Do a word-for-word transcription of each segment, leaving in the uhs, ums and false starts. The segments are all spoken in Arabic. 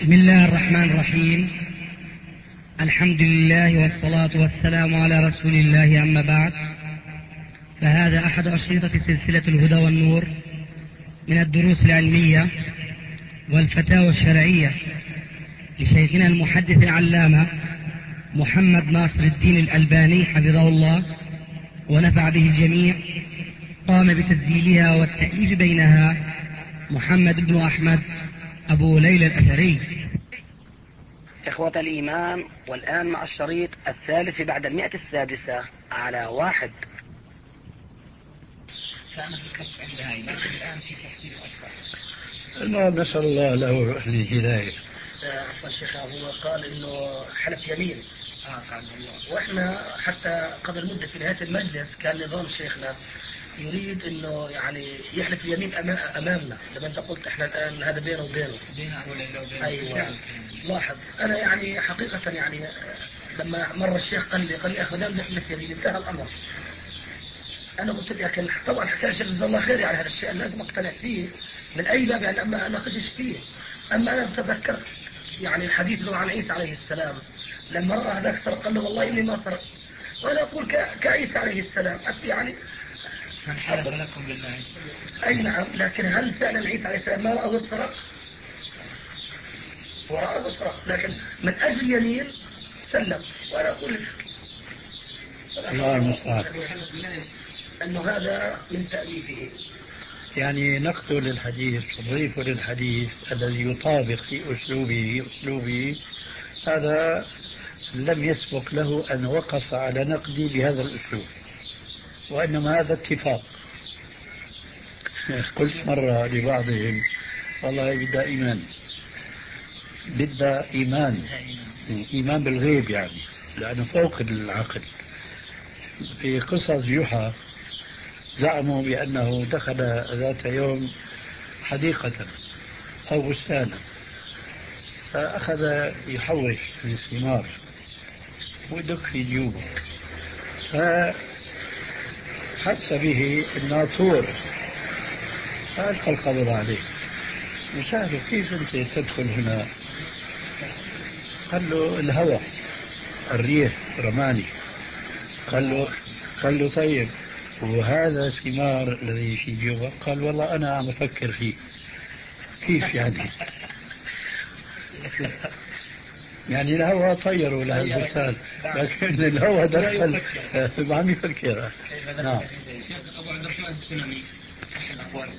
بسم الله الرحمن الرحيم. الحمد لله والصلاة والسلام على رسول الله، أما بعد، فهذا أحد أشرطة سلسلة الهدى والنور من الدروس العلمية والفتاوى الشرعية لشيخنا المحدث العلامة محمد ناصر الدين الألباني حفظه الله ونفع به الجميع. قام بتسجيلها والتأليف بينها محمد بن أحمد أبو ليلى الأثري. إخوة الإيمان، والآن مع الشريط الثالث بعد المئة السادسة على واحد. كان في الكف عند هاي، لكن الآن في تفصيل أكثر. المهم نسأل الله له الهداية. عفوا الشيخ، هو قال إنه حلف يمين. آه قال الله. وإحنا حتى قبل مدة في نهاية المجلس كان نظام شيخنا يريد انه يعني يحلف اليمين امامنا. لما انت قلت احنا الان هذا بينه وبينه بينه وبينه. ايوه. لاحظ انا يعني حقيقه يعني لما مر الشيخ قال لي قال لي اخي دام نحلف يمين انتهى الامر. انا قلت له لكن طبعا حكى الشيخ جزاه الله خير، يعني هذا الشيء لازم اقتنع فيه من اي باب، يعني اما اناقشش فيه. اما انا تذكرت يعني الحديث له عن عيسى عليه السلام لما راى هذاك سرق قال له والله اني ما سرقت. وانا اقول كعيسى عليه السلام يعني من حلف لكم بالله. أي نعم، لكن هل فعلا عيسى عليه السلام ما رأى السرق؟ ورأى السرق، لكن من أجل يمين سلم. وأنا أقول لك الله المستعان أنه هذا من تأليفه، يعني نقل للحديث تضيف للحديث الذي يطابق في أسلوبه أسلوبه هذا لم يسبق له أن وقف على نقدي بهذا الأسلوب، وإنما هذا اتفاق. قلت مرة لبعضهم والله بدها إيمان، بدها إيمان إيمان بالغيب، يعني لأنه فوق العقل. في قصص يوحى زعموا بأنه دخل ذات يوم حديقة أو بستانا فأخذ يحوش في الثمار ودك في جيوبه، فحس به الناطور فألقى القبض عليه وسأله كيف أنت تدخل هنا؟ قال له الهوى الريح رماني. قال له قال له طيب وهذا الثمار الذي في جيوبك؟ قال والله أنا عم أفكر فيه. كيف يعني؟ يعني الهوى طيروا لهالبستان لكن الهوى دخل عم يفكر. نعم. أبو عبد الرحمن السلمي الأقوال.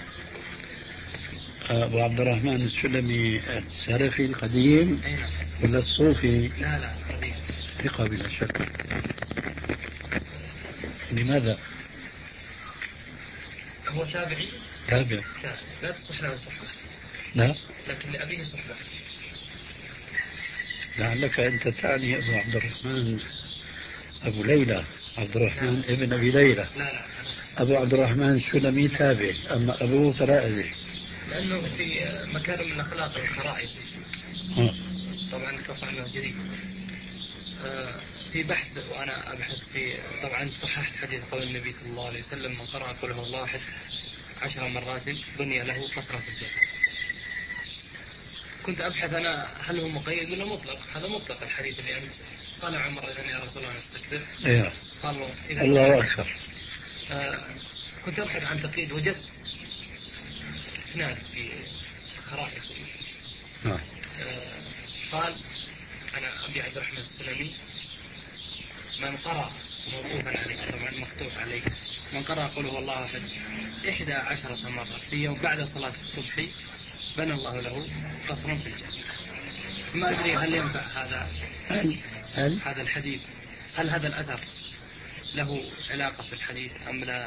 أبو عبد الرحمن السلمي السلفي القديم ولا الصوفي؟ لا لا قديم. ثقة بلا شك. لماذا؟ هو تابعي. تابع. لا تصح له الصحبة. لا. لكن لأبيه صحبة. لعلك أنت تعني أبو عبد الرحمن أبو ليلى عبد الرحمن لا. ابن أبي ليلى. لا لا. أبو عبد الرحمن السلمي تابع، أما أبوه فلا أدري. لأنه في مكان من أخلاق الخرائط. آه. طبعا اتوقع أنه جديد. آه في بحث وأنا أبحث في طبعا صححت حديث قول النبي صلى الله عليه وسلم من قرأ قل هو الله أحد عشر مرات بني له قصرا في الجنة. كنت أبحث أنا هل هو مقيد ولا مطلق؟ هذا مطلق الحديث اللي أنت قال عمر إذن يا رسول الله نستكبر. إيه. قالوا الله أكبر. آه كنت أبحث عن تقييد وجدت إسناد في خرائط. آه. آه قال أنا أبي عبد الرحمن السلمي من قرأ موقوفا عليه طبعا مكتوب عليه من قرأ قل هو الله أحد إحدى عشرة مرة في يوم بعد صلاة الصبح بنى الله له قصرا في الجنة. ما أدري هل ينفع هذا هل هل هذا الحديث، هل هذا الأثر له علاقة في الحديث أم لا؟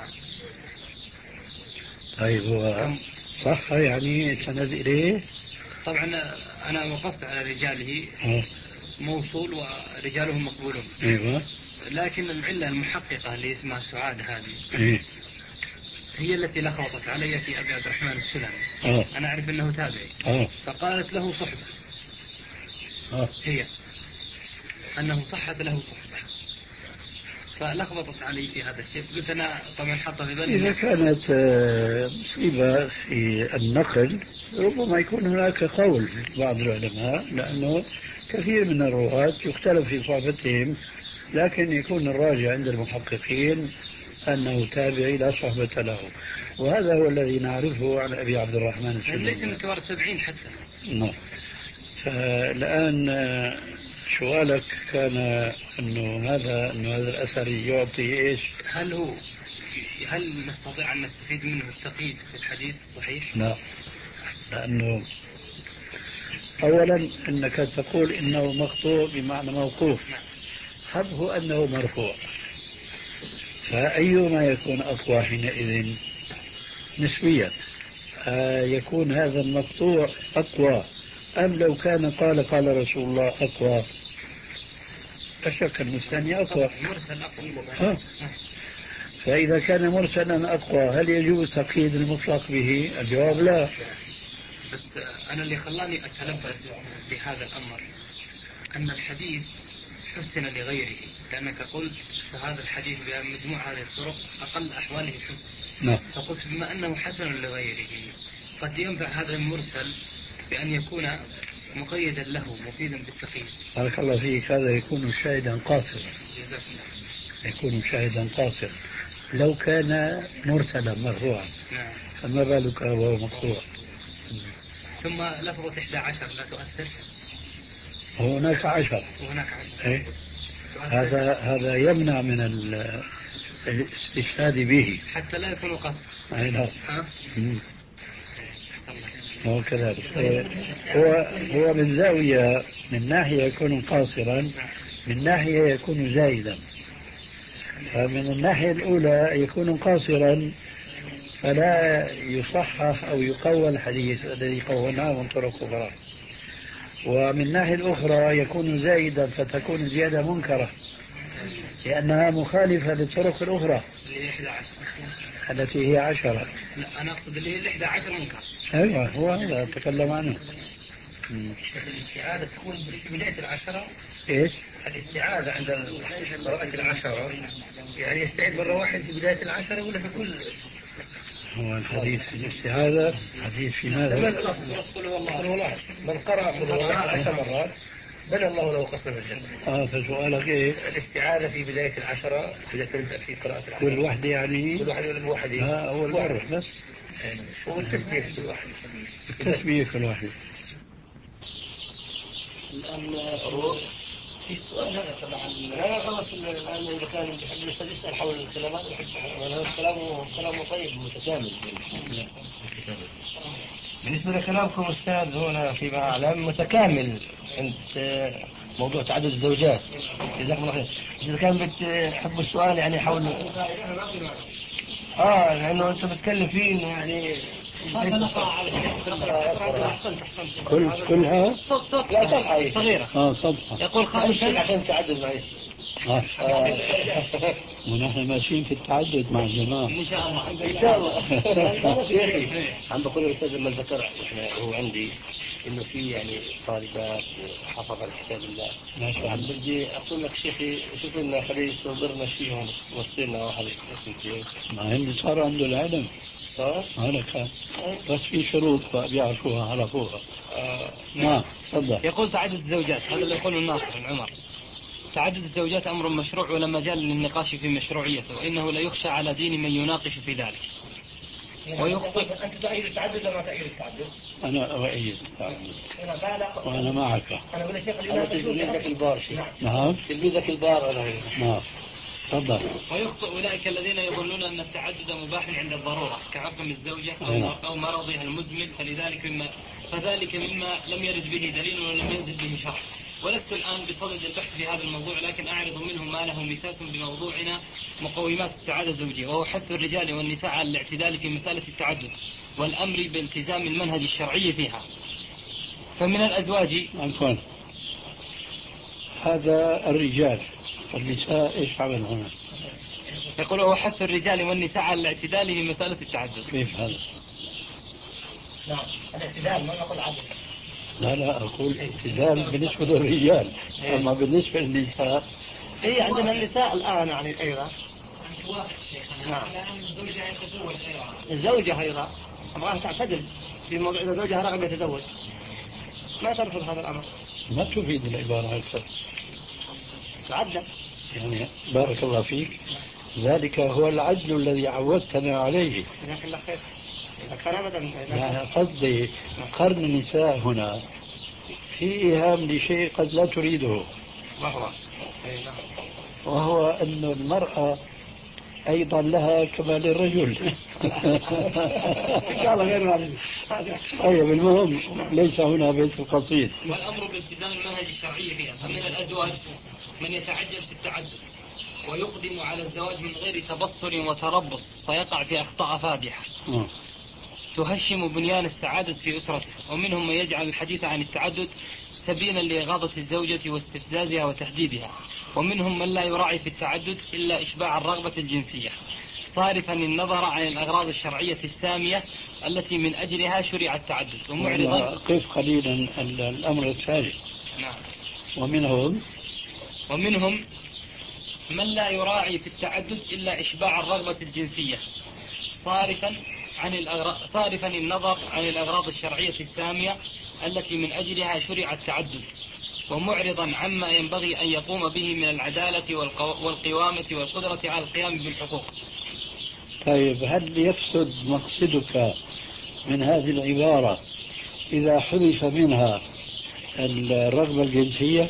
طيب هو صح يعني سند إليه؟ طبعا أنا وقفت على رجاله موصول ورجالهم مقبولون. أيوة. لكن العلة المحققة اللي اسمها سعاد هذه إيه؟ هي التي لخبطت علي في أبي عبد الرحمن السلمي. آه. أنا أعرف أنه تابعي. آه. فقالت له صحبة. آه. هي أنه صحت له صحبة. فلخبطت علي في هذا الشيء. قلت أنا طبعا حاطة في بالي إذا كانت مصيبة في النقل ربما يكون هناك قول بعض العلماء، لأنه كثير من الرواة يختلف في صحبتهم، لكن يكون الراجع عند المحققين أنه تابعي لا صحبة له، وهذا هو الذي نعرفه عن أبي عبد الرحمن السلمي. ليس من كبار السبعين حتى. نعم. فالآن سؤالك كان أنه هذا أنه هذا الأثر يعطي إيش؟ هل هو هل نستطيع أن نستفيد منه التقييد في الحديث صحيح؟ لا، لأنه أولا أنك تقول إنه مقطوع بمعنى موقوف، حبه أنه مرفوع، فأيما يكون أقوى حينئذ نسبيا؟ آه يكون هذا المقطوع أقوى أم لو كان قال قال رسول الله أقوى؟ لا شك أن الثاني أقوى. مرسل أقوى. آه. فإذا كان مرسلا أقوى هل يجوز تقييد المطلق به؟ الجواب لا. بس أنا اللي خلاني أتلبس بهذا الأمر أن الحديث حسن لغيره، لأنك قلت فهذا الحديث بمجموع هذه الطرق أقل أحواله حسن. نعم. فقلت بما أنه حسن لغيره قد ينفع هذا المرسل بأن يكون مقيدا له مفيدا بالتقييد. بارك الله فيك، هذا يكون شاهدا قاصرا. يكون شاهدا قاصرا لو كان مرسلا مرفوعا. نعم. فما بالك وهو مقطوع؟ ثم لفظة إحدى عشر لا تؤثر. هناك عشر. وهناك عشر. إيه؟ هذا هذا يمنع من الاستشهاد به حتى لا يكون قصر. أي نعم. ها؟ هو كذلك. هو هو من زاوية، من ناحية يكون قاصرا، من ناحية يكون زائدا. فمن الناحية الأولى يكون قاصرا فلا يصحح أو يقوى الحديث الذي قولناه من طرق أخرى، ومن الناحية الأخرى يكون زائدا فتكون الزيادة منكرة لأنها مخالفة للطرق الأخرى التي هي عشرة. لا أنا أقصد اللي هي الإحدى عشر منكر. أيوة هو هذا أتكلم عنه. الاستعادة تكون في بداية العشرة. إيش؟ الاستعادة عند قراءة العشرة يعني يستعيد مرة واحدة في بداية العشرة ولا في كل؟ هو الحديث في الاستعاذة حديث في ماذا؟ قل هو الله. من قرأ قل هو الله عشر مرات بنى الله له قصر الجنة. اه فسؤالك ايه؟ الاستعاذة في بداية العشرة إذا تبدأ في قراءة العشرة. كل واحدة يعني؟ كل واحدة ولا بواحدة؟ اه أول مرة بس. والتسبيح في كل واحدة. التسبيح في الواحدة. الآن روح في سؤال هذا طبعا لا خلاص الآن إذا كان يحب الأستاذ يسأل حول الكلمات يحب كلامه كلامه طيب متكامل. بالنسبة لكلامكم أستاذ هنا فيما أعلم متكامل عند موضوع تعدد الزوجات. جزاكم الله خير. إذا كان بتحب السؤال يعني حول آه لأنه أنت بتتكلم فيه يعني هذا نقرأ على كل كلها صوت صوت لا صفحة صغيرة. اه صفحة. يقول خامسا عشان تعدد معي. آه. ونحن ماشيين في التعدد مع الجماعة. إن شاء الله. إن شاء الله. يا أخي عم بقول الأستاذ لما ذكر إحنا هو عندي إنه في يعني طالبات حفظ الكتاب الله. ما شاء الله. بدي أقول لك شيخي شوف لنا خليه يصدرنا شيء وصلنا واحد اثنين. ما هن صار عنده العلم. صار؟ هذا كان. بس في شروط بيعرفوها عرفوها. آه. نعم تفضل. يقول تعدد الزوجات هذا اللي يقوله الناصر بن عمر. تعدد الزوجات أمر مشروع ولا مجال للنقاش في مشروعيته، وإنه لا يخشى على دين من يناقش في ذلك. ويخطئ. أنت تؤيد التعدد ولا ما تؤيد التعدد؟ أنا أؤيد التعدد. وأنا معك. أنا أقول يا شيخ أنا تلميذك البار شيخ. نعم. تلميذك البار أنا. نعم. تفضل. ويخطئ أولئك الذين يظنون أن التعدد مباح عند الضرورة كعقم الزوجة أو أو مرضها المزمن، فلذلك مما فذلك مما لم يرد به دليل ولم ينزل به شرع. ولست الآن بصدد البحث في هذا الموضوع، لكن أعرض منه ما له مساس بموضوعنا مقومات السعادة الزوجية، وهو حث الرجال والنساء على الاعتدال في مسألة التعدد والأمر بالتزام المنهج الشرعي فيها. فمن الأزواج عفوا هذا الرجال والنساء ايش عمل هنا؟ يقول هو حث الرجال والنساء على الاعتدال في مسألة التعدد. كيف هذا؟ نعم الاعتدال ما نقول عدل. لا لا أقول اعتدال بالنسبة للرجال، أما بالنسبة للنساء هي عندنا النساء الآن يعني أيضا. أنت واثق شيخنا؟ نعم. الآن الزوجة يتزوج أيضا. الزوجة أيضا أبغاها تعتدل في موضوع إذا زوجها رغب يتزوج ما ترفض هذا الأمر. ما تفيد العبارة أكثر. تعدل. يعني بارك الله فيك، ذلك هو العدل الذي عودتنا عليه. جزاك الله خير. إذا كان أبدا. يعني قصدي قرن النساء هنا في إيهام لشيء قد لا تريده، وهو وهو أن المرأة أيضا لها كما للرجل. إن شاء الله غير هذا. طيب المهم ليس هنا بيت القصيد. والأمر بالتزام المنهج الشرعي فيها. فمن الأزواج من يتعجل في التعدد ويقدم على الزواج من غير تبصر وتربص فيقع في أخطاء فادحة تهشم بنيان السعادة في أسرته. ومنهم من يجعل الحديث عن التعدد سبيلا لإغاظة الزوجة واستفزازها وتهديدها. ومنهم من لا يراعي في التعدد إلا إشباع الرغبة الجنسية صارفا النظر عن الأغراض الشرعية السامية التي من أجلها شرع التعدد ومعرضا. قف قليلا الأمر الثالث. نعم. ومنهم ومنهم من لا يراعي في التعدد إلا إشباع الرغبة الجنسية صارفا عن الأغراض صارفا النظر عن الأغراض الشرعية السامية التي من أجلها شرع التعدد ومعرضا عما ينبغي أن يقوم به من العدالة والقوامة والقدرة على القيام بالحقوق. طيب هل يفسد مقصدك من هذه العبارة إذا حذف منها الرغبة الجنسية؟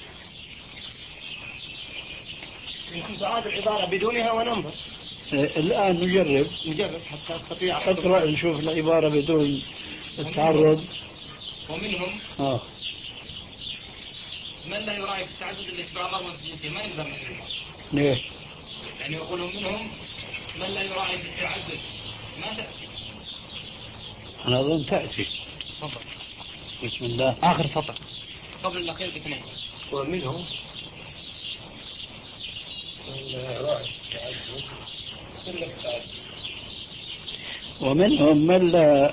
يمكن تعاد العبارة بدونها وننظر. الآن نجرب نجرب حتى أستطيع اقرأ نشوف العبارة بدون التعرض. ومنهم آه. من لا يراعي في التعدد الإشباع الرغبة الجنسية ما يلزم منهم. ليش؟ يعني يقولوا منهم من لا يراعي في التعدد ما تأتي. أنا أظن تأتي. تفضل. بسم الله. آخر سطر قبل الأخير باثنين. ومنهم ومنهم من لا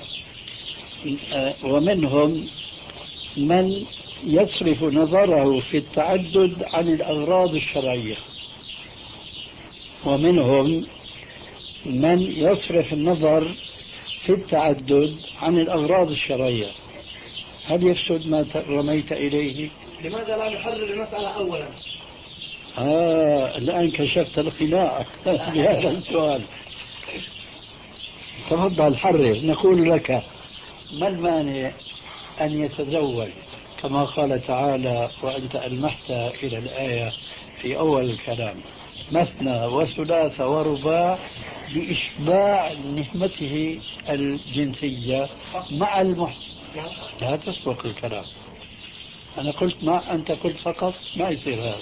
ومنهم من يصرف نظره في التعدد عن الأغراض الشرعية. ومنهم من يصرف النظر في التعدد عن الأغراض الشرعية. هل يفسد ما رميت إليه؟ لماذا لا نحرر المسألة أولا؟ آه الآن كشفت الخلاء بهذا السؤال. تفضل حرر. نقول لك ما المانع أن يتزوج كما قال تعالى وأنت ألمحت إلى الآية في أول الكلام مثنى وثلاث ورباع بإشباع نهمته الجنسية مع المحسن. لا تسبق الكلام. أنا قلت مع أنت قلت فقط ما يصير هذا.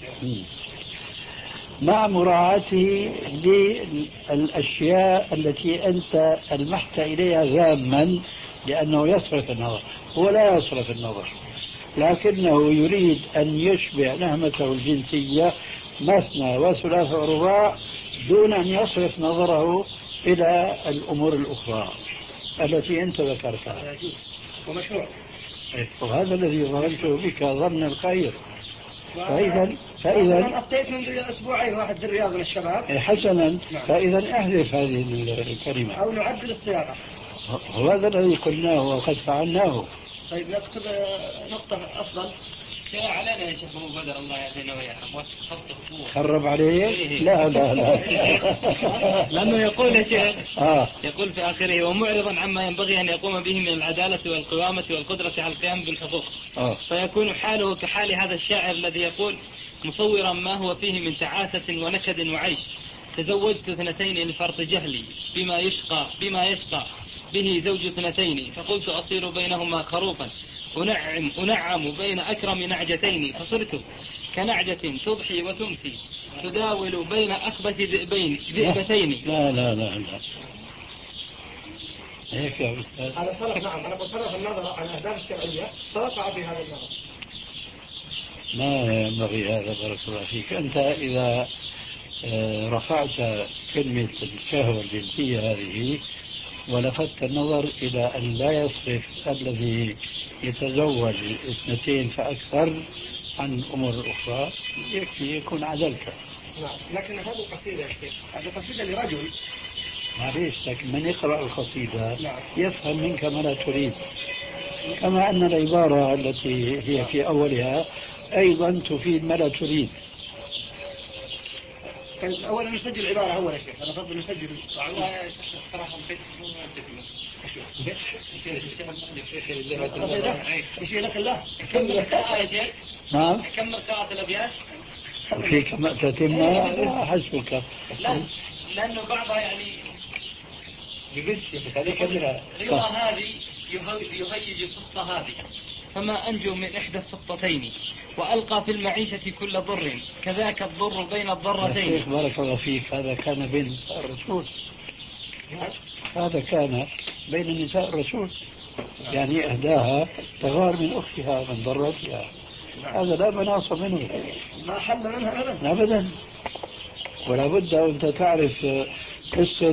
مع مراعاته للأشياء التي أنت ألمحت إليها ذاما لأنه يصرف النظر. هو لا يصرف النظر لكنه يريد أن يشبع نهمته الجنسية مثنى وثلاث ورباع دون أن يصرف نظره إلى الأمور الأخرى التي أنت ذكرتها. ومشروع. وهذا الذي ظننته بك ظن الخير. فإذا فإذا أنا أفتيت منذ أسبوعين واحد في الرياض من الشباب. حسنا. فإذا احذف هذه الكلمة أو نعدل الصياغة. وهذا الذي قلناه وقد فعلناه. طيب نكتب نقطة أفضل. يا علينا يا شيخ أبو بدر الله يهدينا وياكم خرب عليه. لا لا لا لأنه يقول يا شيخ آه. يقول في آخره ومعرضا عما ينبغي أن يقوم به من العدالة والقوامة والقدرة على القيام بالحقوق. آه. فيكون حاله كحال هذا الشاعر الذي يقول مصورا ما هو فيه من تعاسة ونكد وعيش تزوجت اثنتين لفرط جهلي بما يشقى بما يشقى به زوج اثنتين فقلت أصير بينهما خروفا أنعم, أنعم بين أكرم نعجتين فصرت كنعجة تضحي وتمسي تداول بين أخبث ذئبين ذئبتين. لا لا لا لا هيك يا أستاذ. هذا صرف. نعم أنا قلت صرف النظر عن الأهداف الشرعية فوقع في هذا النظر. ما ينبغي هذا بارك الله فيك. أنت إذا رفعت كلمة الشهوة الجنسية هذه ولفت النظر إلى أن لا يصرف الذي يتزوج اثنتين فأكثر عن أمور أخرى يكفي يكون عدلت. نعم، لكن هذه القصيدة يا شيخ، هذه قصيدة لرجل. معليش، لكن من يقرأ القصيدة نعم. يفهم منك ما لا تريد، كما أن العبارة التي هي في أولها أيضا تفيد ما لا تريد. طيب أولا نسجل العبارة أولا يا شيخ، أنا أفضل نسجل. والله يا شيخ صراحة البيت مو مناسب له. يشيل لك الله. كمل القراءة يا شيخ. نعم. كمل قراءة الأبيات. وفيك ما تتم حسبك. لا، لأنه بعضها يعني بقش خليك كبيرة. رضا هذه يهيج سقط هذه، فما أنجو من إحدى السقطتين، وألقى في المعيشة كل ضر، كذاك الضر بين الضرتين. يا شيخ بارك الله فيك، هذا كان بين نساء الرسول، هذا كان بين نساء الرسول، يعني أهداها تغار من أختها من ضرتها، هذا لا مناص منه، ما حل منها أبدا أبدا. ولا بد أنت تعرف قصة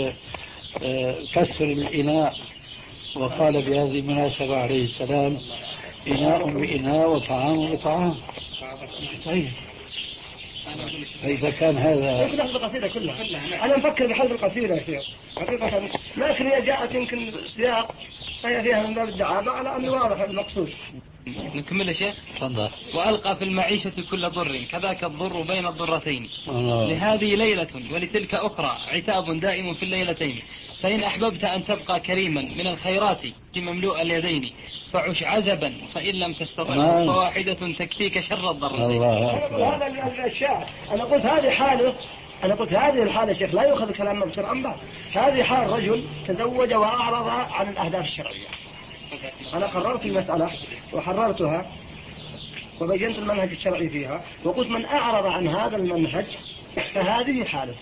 كسر الإناء، وقال بهذه المناسبة عليه السلام: إناء بإناء وطعام بطعام. طيب فإذا كان هذا يمكن أخذ القصيدة كلها. أنا مفكر بحذف القصيدة يا شيخ حقيقة، لكن هي جاءت يمكن سياق فهي فيها من باب الدعابة على أنه واضح المقصود. نكمل يا شيخ. تفضل. وألقى في المعيشة كل ضر، كذاك الضر بين الضرتين. الله. لهذه ليلة ولتلك أخرى، عتاب دائم في الليلتين. فإن أحببت أن تبقى كريما من الخيرات مملوء اليدين، فعش عزبا، فإن لم تستطع فواحدة تكفيك شر الضرتين. الله. هذا الشاعر، أنا قلت هذه حاله، أنا قلت هذه الحالة يا شيخ لا يؤخذ كلام مبتر عن بعض. هذه حال رجل تزوج وأعرض عن الأهداف الشرعية. أنا قررت المسألة وحررتها وبينت المنهج الشرعي فيها، وقلت من أعرض عن هذا المنهج فهذه حالة.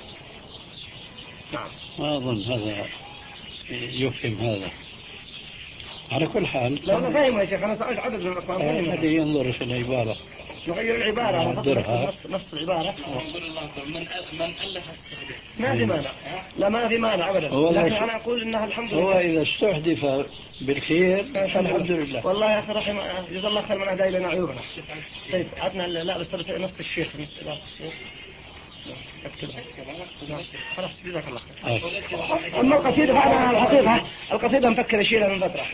نعم. ما أظن هذا يفهم هذا. على كل حال لا أنا فاهم يا شيخ، أنا سألت عدد من الأخوان. الذي ينظر في العبارة نغير العبارة نفس نفس العبارة. من من ألف استهدف ما في مانع، لا ما في مانع أبدا، لكن أنا أقول إنها الحمد لله. هو إذا استحدث بالخير فالحمد لله. والله يا أخي رحم جزا الله خير من أهدى إلينا عيوبنا. طيب عطنا لا بس نص الشيخ اكتبها خلاص جزاك الله خير. أما القصيدة فأنا الحقيقة القصيدة مفكر أشيلها من فترة.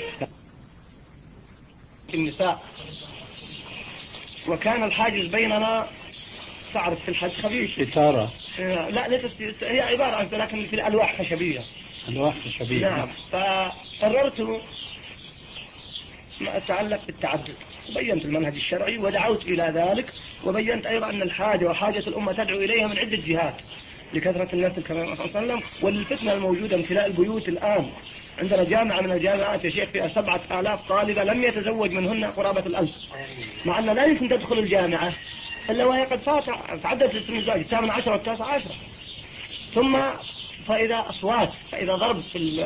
النساء وكان الحاجز بيننا تعرف في الحج خبيث. ستارة. لا ليست، هي عبارة عن لكن في الألواح خشبية. ألواح خشبية. نعم. فقررت ما يتعلق بالتعدد، بينت المنهج الشرعي ودعوت إلى ذلك، وبينت أيضا أن الحاجة وحاجة الأمة تدعو إليها من عدة جهات لكثرة الناس كما صلى الله عليه وسلم، والفتنة الموجودة امتلاء البيوت الآن. عندنا جامعة من الجامعات يا شيخ فيها سبعة آلاف طالبة لم يتزوج منهن قرابة الألف، مع أن لا يمكن تدخل الجامعة إلا وهي قد فات تعدت لسن الزواج الثامن عشر والتاسع عشر. ثم فإذا أصوات، فإذا ضرب في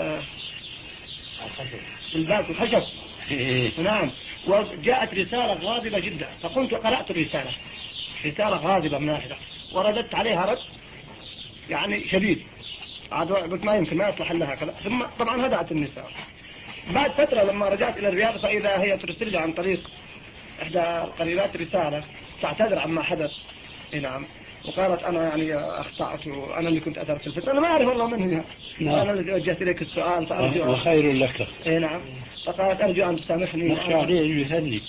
في الباب الخشب. نعم. وجاءت رسالة غاضبة جدا، فقمت وقرأت الرسالة، رسالة غاضبة مناهدة، ورددت عليها رد يعني شديد. قلت ما يمكن ما يصلح لها كذا. ثم طبعا هدأت النساء. بعد فترة لما رجعت إلى الرياض فإذا هي ترسل لي عن طريق إحدى القريبات رسالة تعتذر عما حدث. نعم. وقالت أنا يعني أخطأت وأنا اللي كنت أثرت الفتنة، أنا ما أعرف والله من هي. نعم. أنا الذي وجهت إليك السؤال فأرجو. وخير لك. إيه نعم. فقالت أرجو أن تسامحني. نخشى عليه يهني.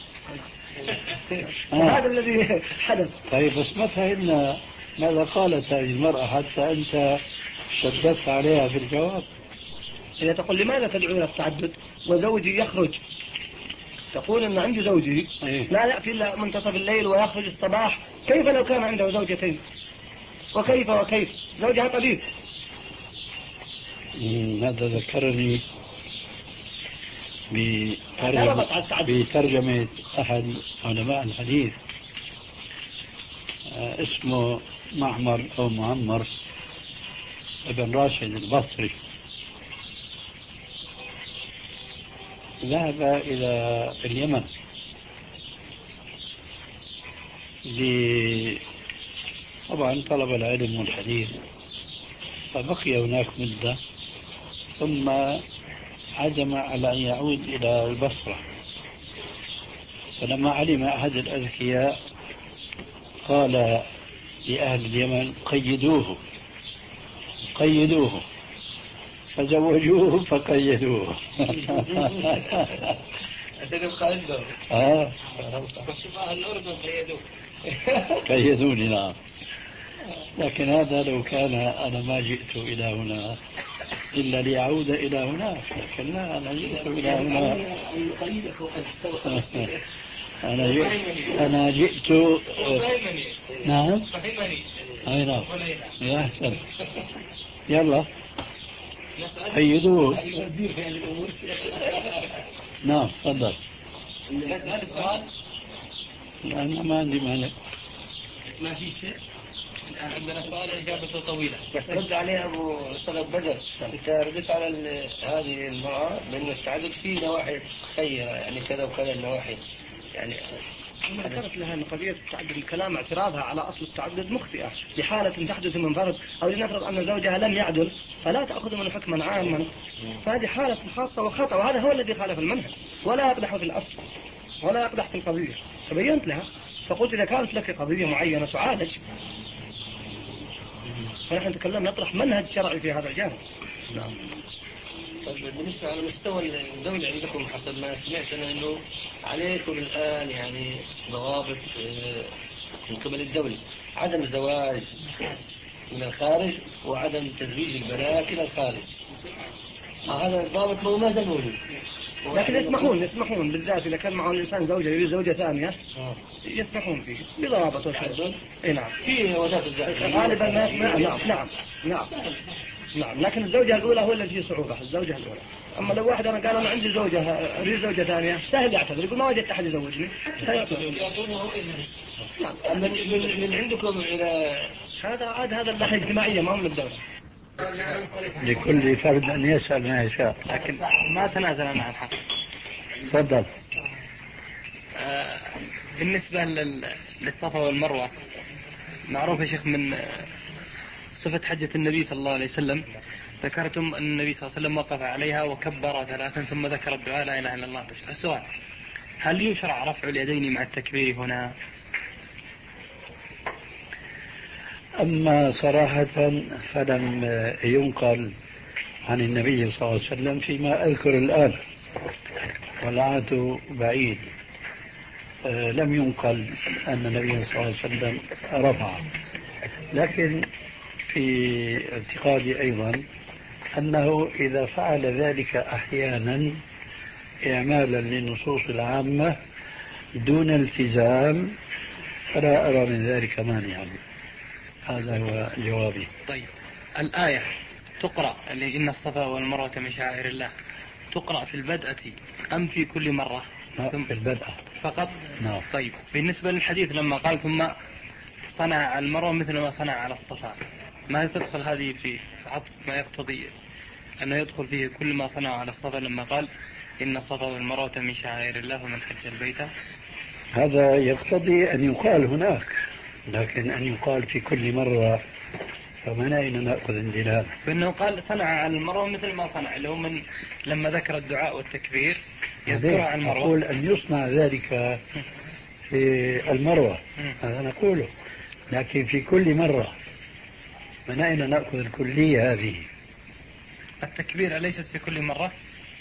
هذا الذي حدث. طيب بس ما فهمنا ماذا قالت هذه المرأة حتى أنت شددت عليها في الجواب. هي تقول لماذا تدعو إلى التعدد وزوجي يخرج؟ تقول أن عندي زوجي أيه. لا يأتي إلا منتصف الليل ويخرج الصباح، كيف لو كان عنده زوجتين؟ وكيف وكيف زوجها طبيب. هذا ذكرني بترجمة, بترجمة أحد علماء الحديث اسمه معمر أو معمر ابن راشد البصري. ذهب إلى اليمن طبعا طلب العلم والحديث، فبقي هناك مدة ثم عزم على أن يعود إلى البصرة. فلما علم أحد الأذكياء قال لأهل اليمن قيدوه قيدوه فزوجوه فقيدوه. عشان يبقى عندهم. آه. الأردن قيدوه. قيدوني نعم. لكن هذا لو كان أنا ما جئت إلى هنا إلا ليعود إلى هناك، لكن لا، أنا جئت إلى هنا. أنا جئت أنا جئت نعم. أي نعم. يا أحسن. يلا قيدوه. نعم تفضل. نسأل السؤال. أنا ما عندي مانع. ما في شيء. عندنا سؤال إجابته طويلة. بس رد عليه أبو طلب بدر. أنت ردت على هذه المرأة بأن التعدد فيه نواحي خيرة، يعني كذا وكذا النواحي، يعني أنا ذكرت لها أن قضية التعدد الكلام اعتراضها على أصل التعدد مخطئة، بحالة تحدث من فرد أو لنفرض أن زوجها لم يعدل فلا تأخذ منه حكما عاما، فهذه حالة خاصة وخطأ، وهذا هو الذي خالف المنهج، ولا يقدح في الأصل ولا يقدح في القضية. فبينت لها فقلت إذا كانت لك قضية معينة تعالج، فنحن نتكلم نطرح منهج شرعي في هذا الجانب. نعم. طيب بالنسبة على مستوى الدولة عندكم حسب ما سمعت أنا أنه عليكم الآن يعني ضوابط من قبل الدولة، عدم الزواج من الخارج وعدم تزويج البنات إلى الخارج. هذا الضابط هو ما زال موجود، لكن يسمحون يسمحون بالذات إذا كان معه الإنسان زوجة يريد زوجة ثانية يسمحون فيه بضوابط وشروط. إيه نعم. في وزارة الزواج غالبا ما نعم نعم نعم نعم. لكن الزوجة الأولى هو الذي فيه صعوبة، الزوجة الأولى. أما لو واحد أنا قال أنا عندي زوجة أريد زوجة ثانية سهل يعتذر يقول ما وجدت أحد يزوجني. نعم. من من عندكم إلى هذا عاد هذا الناحية اجتماعية ما هو من الدولة. لكل فرد أن يسأل ما يشاء، لكن ما تنازلنا عن حق. تفضل. آه بالنسبة للصفا والمروة، معروف يا شيخ من صفة حجة النبي صلى الله عليه وسلم، ذكرتم أن النبي صلى الله عليه وسلم وقف عليها وكبر ثلاثا ثم ذكر الدعاء لا إله إلا الله. السؤال: هل يشرع رفع اليدين مع التكبير هنا؟ أما صراحة فلم ينقل عن النبي صلى الله عليه وسلم فيما أذكر الآن، والعهد بعيد، لم ينقل أن النبي صلى الله عليه وسلم رفع. لكن في اعتقادي أيضا أنه إذا فعل ذلك أحيانا إعمالا للنصوص العامة دون التزام فلا أرى من ذلك مانعا. هذا هو جوابي. طيب، الآية تقرأ اللي إن الصفا والمروة من شعائر الله، تقرأ في البدءة أم في كل مرة؟ ثم في البدءة فقط. نعم. طيب، بالنسبة للحديث لما قال ثم صنع على المروة مثل ما صنع على الصفا، ما تدخل هذه في عطف ما يقتضي أنه يدخل فيه كل ما صنع على الصفا لما قال إن الصفا والمروة من شعائر الله ومن حج البيت؟ هذا يقتضي أن يقال هناك، لكن أن يقال في كل مرة فمن أين نأخذ الدلالة؟ فإنه قال صنع على المروة مثل ما صنع، اللي هو من لما ذكر الدعاء والتكبير يذكر على المروة. أقول أن يصنع ذلك في المروة، هذا نقوله، لكن في كل مرة من أين نأخذ الكلية هذه؟ التكبير أليست في كل مرة؟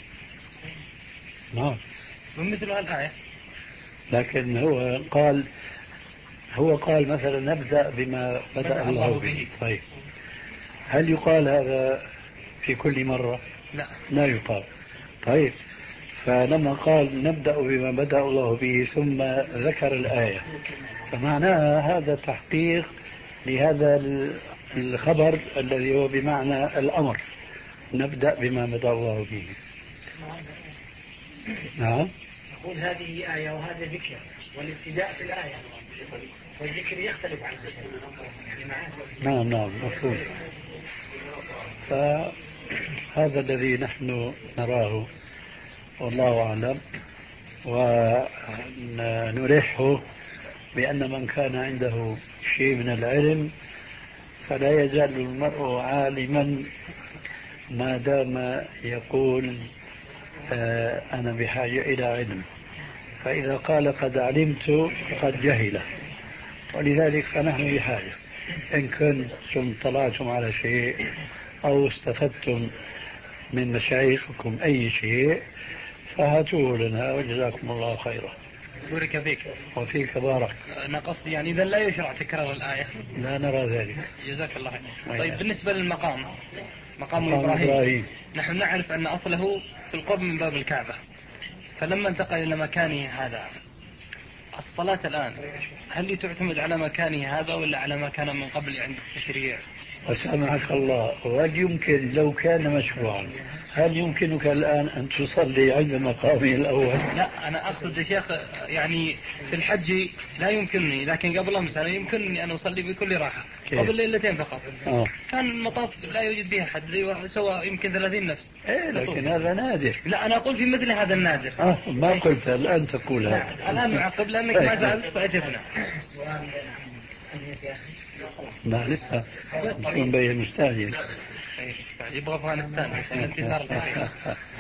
نعم. ومثل الآية. لكن هو قال هو قال مثلا نبدأ بما بدأ الله به. طيب، هل يقال هذا في كل مرة؟ لا، لا يقال. طيب، فلما قال نبدأ بما بدأ الله به ثم ذكر الآية فمعناها هذا تحقيق لهذا الخبر الذي هو بمعنى الأمر، نبدأ بما بدأ الله به. نعم. نقول هذه آية وهذا ذكر، والابتداء في الآية والذكر يختلف عن الذكر يعني معاه. نعم نعم مفهوم. فهذا الذي نحن نراه والله أعلم، ونلحه بأن من كان عنده شيء من العلم فلا يزال المرء عالما ما دام يقول آه أنا بحاجة إلى علم. فإذا قال قد علمت فقد جهل، ولذلك فنحن بحاجة إن كنتم طلعتم على شيء أو استفدتم من مشايخكم أي شيء فهاتوه لنا وجزاكم الله خيرا. بارك فيك. وفيك بارك. أنا قصدي يعني إذا لا يشرع تكرار الآية. لا نرى ذلك. جزاك الله خير. طيب بالنسبة للمقام مقام, مقام إبراهيم. إبراهيم نحن نعرف أن أصله في القرب من باب الكعبة، فلما انتقل إلى مكانه هذا الصلاة الآن هل تعتمد على مكانه هذا ولا على ما كان من قبل عند التشريع؟ أسامحك الله، وهل يمكن لو كان مشروعا هل يمكنك الآن أن تصلي عند مقامه الأول؟ لا أنا أقصد يا شيخ يعني في الحج لا يمكنني، لكن قبل أمس أنا يمكنني أن أصلي بكل راحة قبل ليلتين فقط. آه. كان المطاف لا يوجد فيها حد سوى يمكن ثلاثين نفس. إيه لكن هذا نادر. لا أنا أقول في مثل هذا النادر. آه ما قلت الآن تقول هذا. لا الآن نعقب لأنك ما سألت فأجبنا. ما لسه شو مبين مستعجل. يبغى أفغانستان انتصار الحقيقة.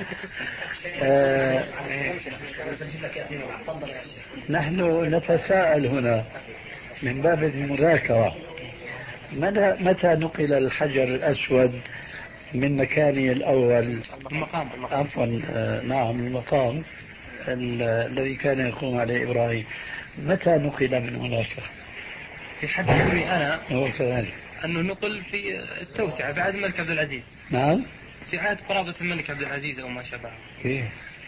نحن نتساءل هنا من باب المذاكرة، متى نقل الحجر الأسود من مكانه الأول المقام عفوا نعم المقام الذي كان يقوم عليه إبراهيم، متى نقل من هناك؟ في حد علمي أنا هو كذلك أنه نقل في التوسعة بعد الملك عبد العزيز. نعم في عهد قرابة الملك عبد العزيز أو ما شابه. كيف؟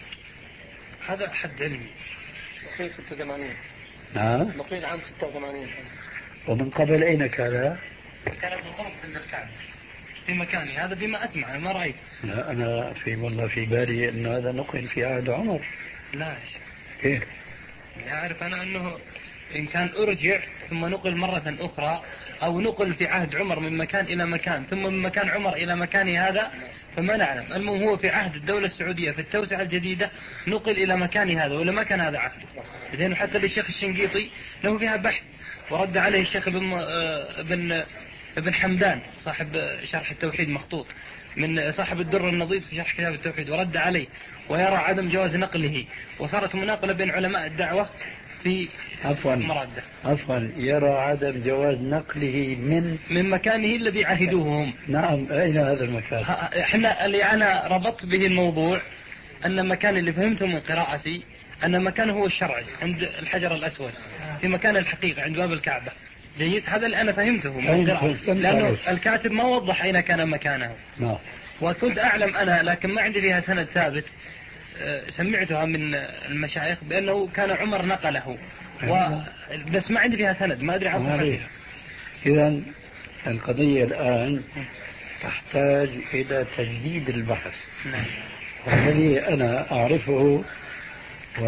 هذا حد علمي. نقيل ستة وثمانين. نعم نقيل عام ستة وثمانين. ومن قبل أين كان؟ كان في القرب عند الكعبة في مكاني هذا بما أسمع أنا ما رأيت. لا أنا في والله في بالي أن هذا نقل في عهد عمر. لا كيف؟ لا أعرف أنا أنه إن كان أرجع ثم نقل مرة أخرى أو نقل في عهد عمر من مكان إلى مكان ثم من مكان عمر إلى مكان هذا فما نعلم. المهم هو في عهد الدولة السعودية في التوسعة الجديدة نقل إلى مكان هذا ولا ما كان هذا عهد. زين حتى للشيخ الشنقيطي له فيها بحث ورد عليه الشيخ ابن ابن ابن حمدان صاحب شرح التوحيد مخطوط من صاحب الدر النظيف في شرح كتاب التوحيد ورد عليه ويرى عدم جواز نقله، وصارت مناقلة بين علماء الدعوة في عفوا مرادة. عفوا يرى عدم جواز نقله من من مكانه الذي عهدوه هم. نعم أين هذا المكان؟ احنا اللي أنا ربطت به الموضوع أن المكان اللي فهمته من قراءتي أن مكانه هو الشرعي عند الحجر الأسود في مكان الحقيقة عند باب الكعبة. جيد هذا اللي أنا فهمته من قراءتي لأنه الكاتب ما وضح أين كان مكانه. نعم. وكنت أعلم أنا لكن ما عندي فيها سند ثابت سمعتها من المشايخ بأنه كان عمر نقله و... بس ما عندي فيها سند ما أدري عن صحتها. إذن القضية الآن تحتاج إلى تجديد البحث. نعم. والذي أنا أعرفه و...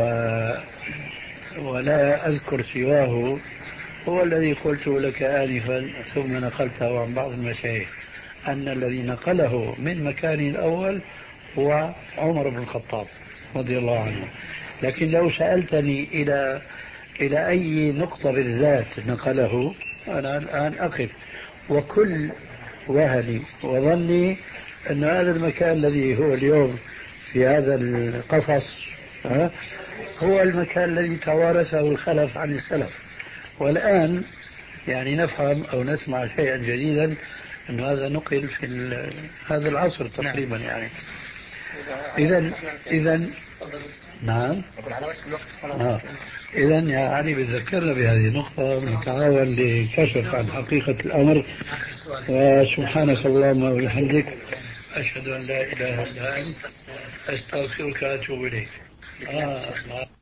ولا أذكر سواه هو الذي قلته لك آنفا ثم نقلته عن بعض المشايخ أن الذي نقله من مكانه الأول هو عمر بن الخطاب رضي الله عنه. لكن لو سألتني إلى إلى أي نقطة بالذات نقله أنا الآن أقف وكل وهلي وظني أن هذا المكان الذي هو اليوم في هذا القفص هو المكان الذي توارثه الخلف عن السلف، والآن يعني نفهم أو نسمع شيئا جديدا أن هذا نقل في هذا العصر تقريبا. يعني إذا إذا نعم آه. إذا يا علي بتذكرنا بهذه النقطة نتعاون لكشف عن حقيقة الأمر. وسبحانك اللهم وبحمدك أشهد أن لا إله إلا أنت أستغفرك وأتوب إليك. آه.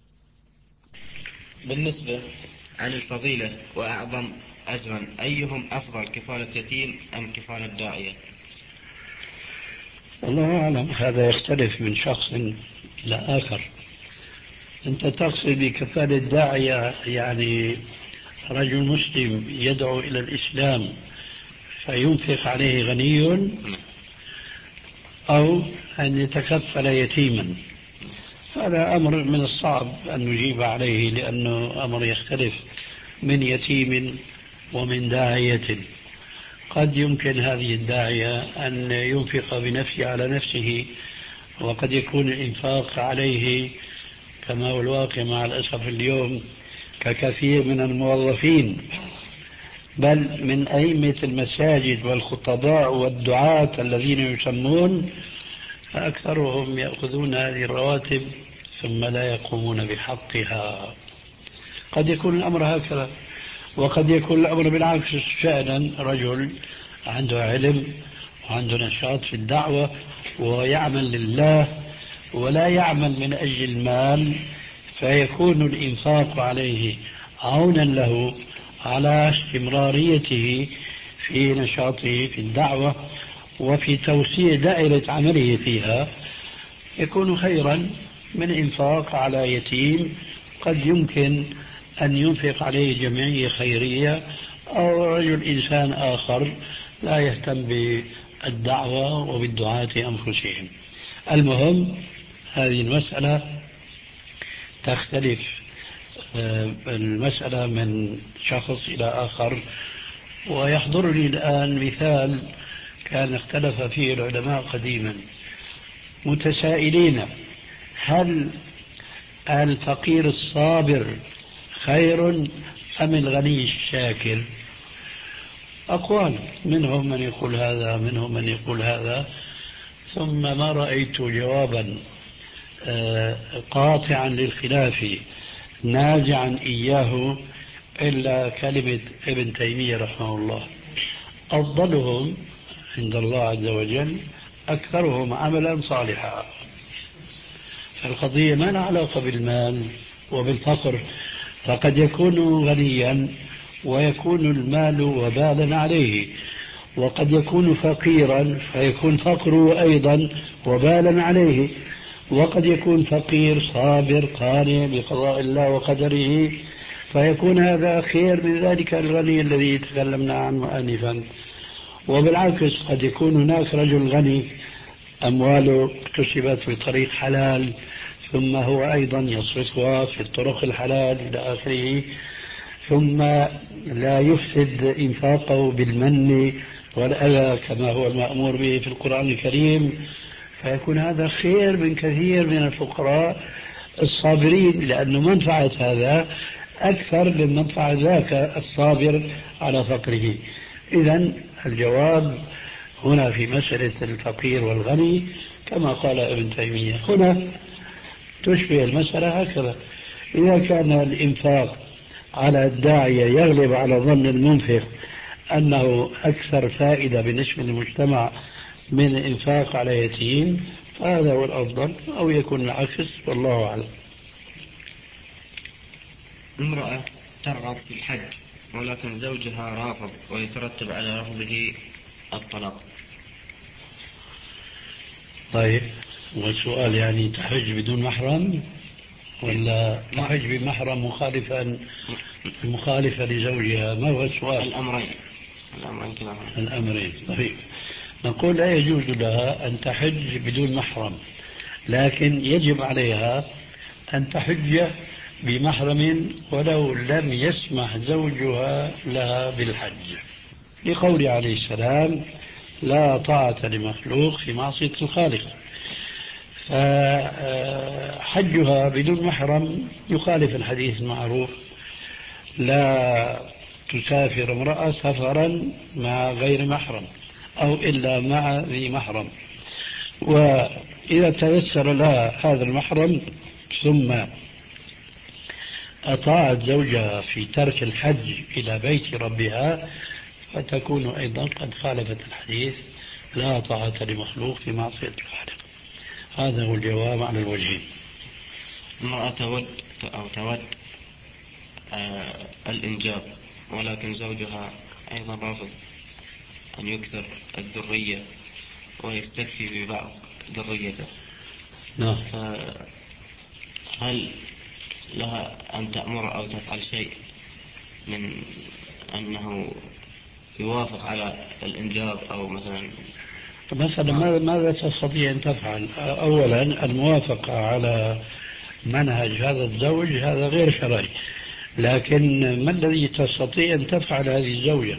بالنسبة عن الفضيلة وأعظم أجرا أيهم أفضل كفالة يتيم أم كفالة داعية؟ الله أعلم، هذا يختلف من شخص إلى آخر. أنت تقصد بكفالة داعية يعني رجل مسلم يدعو إلى الإسلام فينفق عليه غني أو أن يتكفل يتيما؟ هذا أمر من الصعب أن نجيب عليه لأنه أمر يختلف من يتيم ومن داعية. قد يمكن هذه الداعية أن ينفق بنفسه على نفسه وقد يكون الإنفاق عليه كما هو الواقع مع الأسف اليوم ككثير من الموظفين، بل من أئمة المساجد والخطباء والدعاة الذين يسمون، فأكثرهم يأخذون هذه الرواتب ثم لا يقومون بحقها. قد يكون الأمر هكذا، وقد يكون الأمر بالعكس، فعلا رجل عنده علم وعنده نشاط في الدعوة ويعمل لله ولا يعمل من أجل المال، فيكون الإنفاق عليه عونا له على استمراريته في نشاطه في الدعوة وفي توسيع دائرة عمله فيها، يكون خيرا من إنفاق على يتيم قد يمكن أن ينفق عليه جمعية خيرية أو رجل إنسان آخر لا يهتم بالدعوة وبالدعاة أنفسهم. المهم هذه المسألة تختلف المسألة من شخص إلى آخر. ويحضرني الآن مثال كان اختلف فيه العلماء قديما متسائلين: هل الفقير الصابر خير أم الغني الشاكر؟ أقوال، منهم من يقول هذا منهم من يقول هذا، ثم ما رأيت جوابا قاطعا للخلاف نازعا إياه إلا كلمة ابن تيمية رحمه الله: أفضلهم عند الله عز وجل أكثرهم عملا صالحا. فالقضية ما لها علاقة بالمال وبالفقر، فقد يكون غنيا ويكون المال وبالا عليه، وقد يكون فقيرا فيكون فقره أيضا وبالا عليه، وقد يكون فقير صابر قانع بقضاء الله وقدره فيكون هذا خير من ذلك الغني الذي تكلمنا عنه آنفا. وبالعكس قد يكون هناك رجل غني أمواله اكتسبت في طريق حلال ثم هو أيضا يصرفها في الطرق الحلال إلى آخره، ثم لا يفسد إنفاقه بالمن والأذى كما هو المأمور به في القرآن الكريم، فيكون هذا خير من كثير من الفقراء الصابرين، لأن منفعة هذا أكثر من منفعة ذاك الصابر على فقره. إذن الجواب هنا في مسألة الفقير والغني كما قال ابن تيمية. هنا تشبه المسألة هكذا: إذا كان الإنفاق على الداعية يغلب على ظن المنفق أنه أكثر فائدة بالنسبة للمجتمع من الإنفاق على يتيم فهذا هو الأفضل، أو يكون العكس، والله أعلم. امرأة ترغب في الحج ولكن زوجها رافض ويترتب على رفضه الطلاق. طيب، والسؤال يعني تحج بدون محرم ولا تحج بمحرم مخالفا مخالفة لزوجها؟ ما هو السؤال؟ الأمرين الأمرين كذا. الأمرين. طيب، نقول لا يجوز لها أن تحج بدون محرم، لكن يجب عليها أن تحج بمحرم ولو لم يسمح زوجها لها بالحج، لقول عليه السلام: لا طاعة لمخلوق في معصية الخالق. فحجها بدون محرم يخالف الحديث المعروف: لا تسافر امرأة سفرا مع غير محرم أو إلا مع ذي محرم. وإذا تيسر لها هذا المحرم ثم أطاعت زوجها في ترك الحج إلى بيت ربها فتكون أيضا قد خالفت الحديث: لا طاعة لمخلوق في معصية الخالق. هذا هو الجواب على الوجهين. امرأة تود أو تود آه الإنجاب ولكن زوجها أيضا رافض أن يكثر الذرية ويستكفي ببعض ذريته. نعم. هل لها أن تأمر أو تفعل شيء من أنه يوافق على الإنجاب أو مثلا مثلا ماذا تستطيع أن تفعل؟ أولا الموافقة على منهج هذا الزوج هذا غير شرعي، لكن ما الذي تستطيع أن تفعل هذه الزوجة؟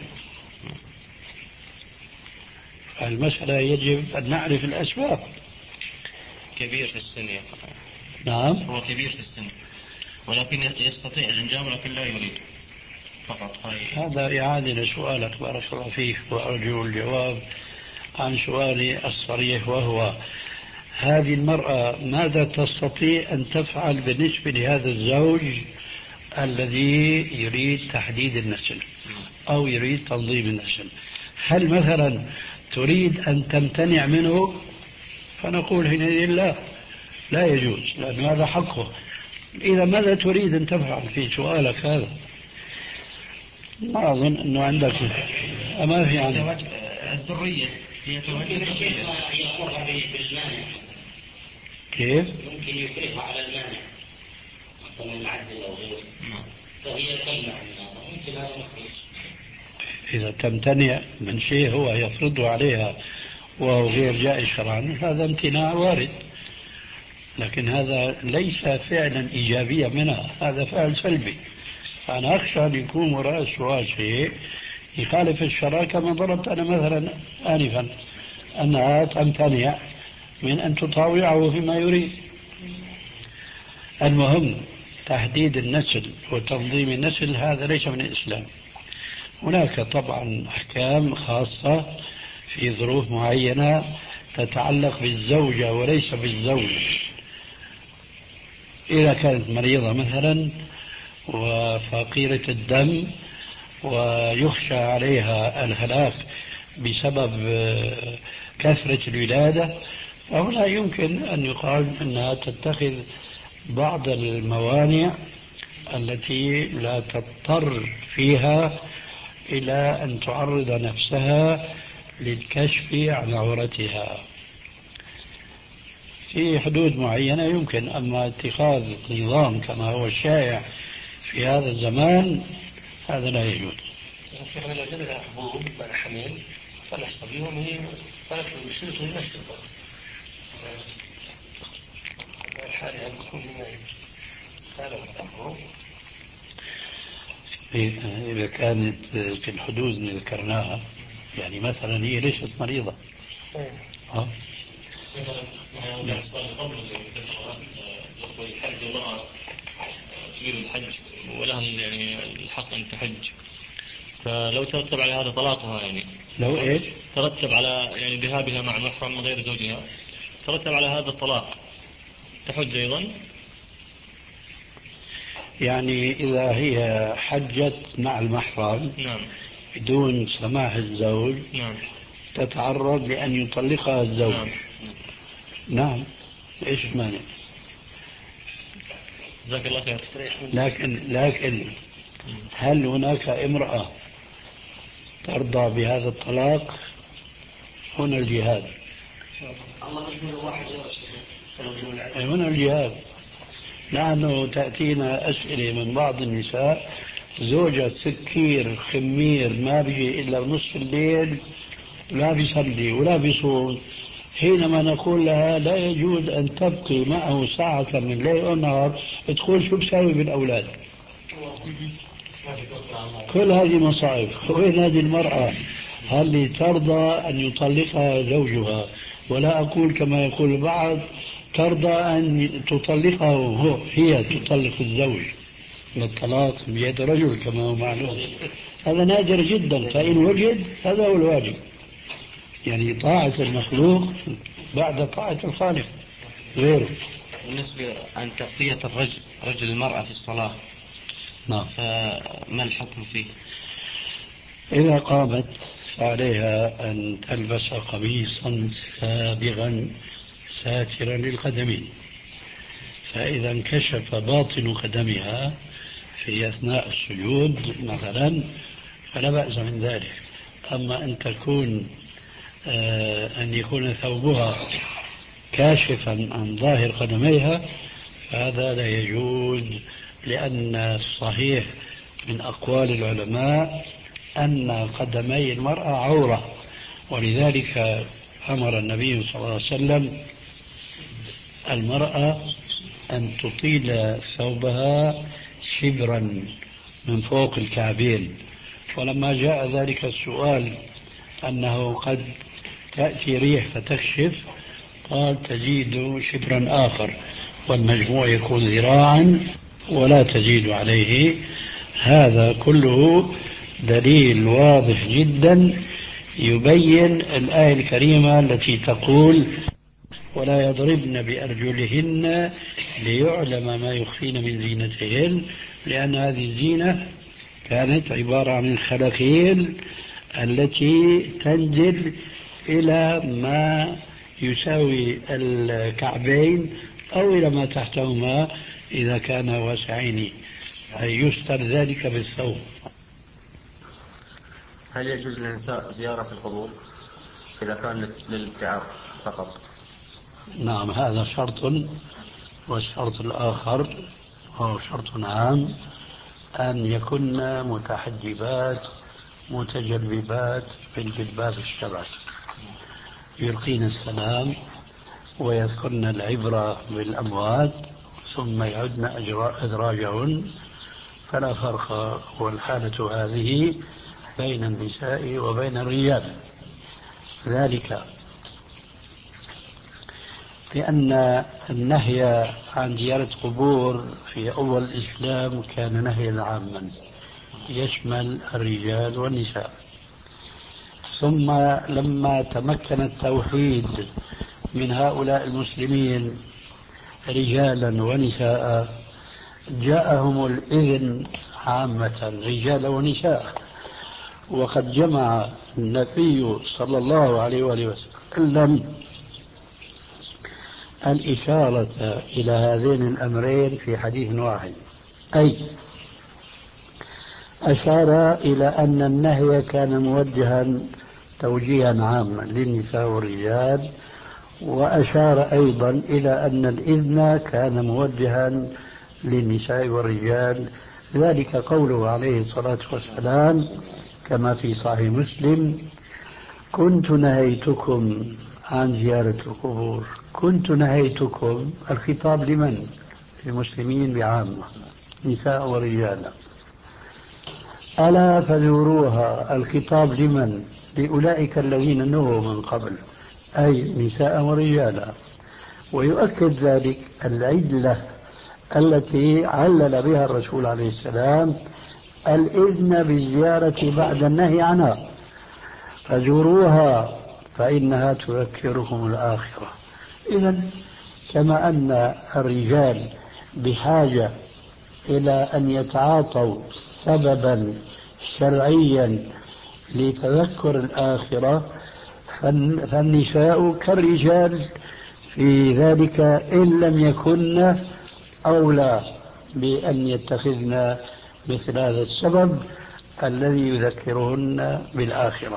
المسألة يجب أن نعرف الأسباب. كبير في السن نعم. هو كبير في السن ولكن يستطيع الإنجاب ولكن لا يريد فقط. هذا إعادة لسؤالك بارك الله فيك، وأرجو الجواب عن سؤالي الصريح، وهو هذه المرأة ماذا تستطيع أن تفعل بالنسبة لهذا الزوج الذي يريد تحديد النسل أو يريد تنظيم النسل؟ هل مثلا تريد أن تمتنع منه؟ فنقول حينئذ لا، لا يجوز، لأن هذا حقه. إذا ماذا تريد أن تفعل في سؤالك هذا؟ ما أظن أنه عندك ما في عندك الذرية هي توجد كيف؟ ممكن يكرهها على المانع مثلا العزل أو غيره، فهي تمنع ممكن هذا مخرج. إذا تمتنع من شيء هو يفرضه عليها وهو غير جائز شرعا هذا امتناع وارد، لكن هذا ليس فعلا إيجابيا منها، هذا فعل سلبي. أنا أخشى أن يكون وراء السؤال شيء يخالف الشرع، كما ضربت أنا مثلا آنفا أنها تمتنع من أن تطاوعه فيما يريد. المهم تحديد النسل وتنظيم النسل هذا ليس من الإسلام. هناك طبعا أحكام خاصة في ظروف معينة تتعلق بالزوجة وليس بالزوج. إذا كانت مريضة مثلا وفقيرة الدم ويخشى عليها الهلاك بسبب كثرة الولادة، فهنا يمكن أن يقال أنها تتخذ بعض الموانع التي لا تضطر فيها إلى أن تعرض نفسها للكشف عن عورتها في حدود معينة يمكن. أما اتخاذ نظام كما هو الشائع في هذا الزمان هذا لا يجوز. شيخ لو جلد حبوب مع حميل فلحظ بهم فلك المشكلة لنفسه الحالة بتكون هذا الأمر. إذا كانت في الحدود اللي ذكرناها، يعني مثلا هي ليست مريضة ها؟ الحج وضع تريد الحج ولها يعني الحق أن تحج، فلو ترتب على هذا طلاقها يعني لو إيش؟ ترتب على يعني ذهابها مع محرم غير زوجها ترتب على هذا الطلاق تحج أيضا. يعني إذا هي حجت مع المحرم نعم بدون سماح الزوج نعم تتعرض لأن يطلقها الزوج. نعم, نعم. إيش مانع؟ جزاك الله خير. لكن لكن هل هناك امرأة ترضى بهذا الطلاق؟ هنا الجهاد. هنا الجهاد. نحن تأتينا أسئلة من بعض النساء زوجة سكير خمير ما بيجي إلا بنصف الليل لا بيصلي ولا بيصوم، حينما نقول لها لا يجوز أن تبقي معه ساعة من الليل والنهار تقول شو بساوي بالأولاد. كل هذه مصائب. وين هذه المرأة هل ترضى أن يطلقها زوجها؟ ولا أقول كما يقول البعض ترضى أن تطلقها وهو هي تطلق الزوج. الطلاق بيد رجل كما هو معلوم، هذا نادر جدا، فإن وجد هذا هو الواجب، يعني طاعة المخلوق بعد طاعة الخالق غيره. بالنسبة عن تغطية الرجل رجل المرأة في الصلاة، نعم، فما الحكم فيه؟ إذا قامت فعليها أن تلبس قميصا سابغا ساترا للقدمين، فإذا انكشف باطن قدمها في أثناء السجود مثلا فلا بأس من ذلك. أما أن تكون آه أن يكون ثوبها كاشفا عن ظاهر قدميها فهذا لا يجوز، لأن الصحيح من أقوال العلماء أن قدمي المرأة عورة، ولذلك أمر النبي صلى الله عليه وسلم المرأة أن تطيل ثوبها شبرا من فوق الكعبين. ولما جاء ذلك السؤال أنه قد تأتي ريح فتكشف قال تزيد شبرا آخر، والمجموع يكون ذراعا ولا تزيد عليه. هذا كله دليل واضح جدا يبين الآية الكريمة التي تقول ولا يضربن بأرجلهن ليعلم ما يخفين من زينتهن، لأن هذه الزينة كانت عبارة عن الخلاخيل التي تنزل إلى ما يساوي الكعبين أو إلى ما تحتهما إذا كان واسعين، أي يستر ذلك بالثوب. هل يجوز للنساء زيارة القبور إذا كانت للابتعاث فقط؟ نعم، هذا شرط. والشرط الآخر وهو شرط عام أن يكن متحجبات متجلبات بالجلباب الشرعي، يلقين السلام ويذكرن العبرة بالأموات ثم يعدن أدراجهن، فلا فرق والحالة هذه بين النساء وبين الرجال. ذلك لأن النهي عن زيارة قبور في أول الإسلام كان نهيا عاما يشمل الرجال والنساء، ثم لما تمكن التوحيد من هؤلاء المسلمين رجالا ونساء جاءهم الإذن عامة رجال ونساء. وقد جمع النبي صلى الله عليه وآله وسلم الإشارة إلى هذين الأمرين في حديث واحد، أي أشار إلى أن النهي كان موجها توجيها عاما للنساء والرجال، وأشار أيضا إلى أن الإذن كان موجها للنساء والرجال. ذلك قوله عليه الصلاة والسلام كما في صحيح مسلم: كنت نهيتكم عن زيارة القبور. كنت نهيتكم، الخطاب لمن؟ المسلمين بعامة، نساء ورجال. ألا فزوروها، الخطاب لمن؟ لأولئك الذين نهوا من قبل، أي نساء ورجالا. ويؤكد ذلك العلة التي علل بها الرسول عليه السلام الإذن بالزيارة بعد النهي عنها، فزوروها فإنها تذكركم الآخرة. إذن كما أن الرجال بحاجة إلى أن يتعاطوا سببا شرعيا لتذكر الآخرة، فالنساء كالرجال في ذلك إن لم يكن أولى بأن يتخذن مثل هذا السبب الذي يذكرهن بالآخرة.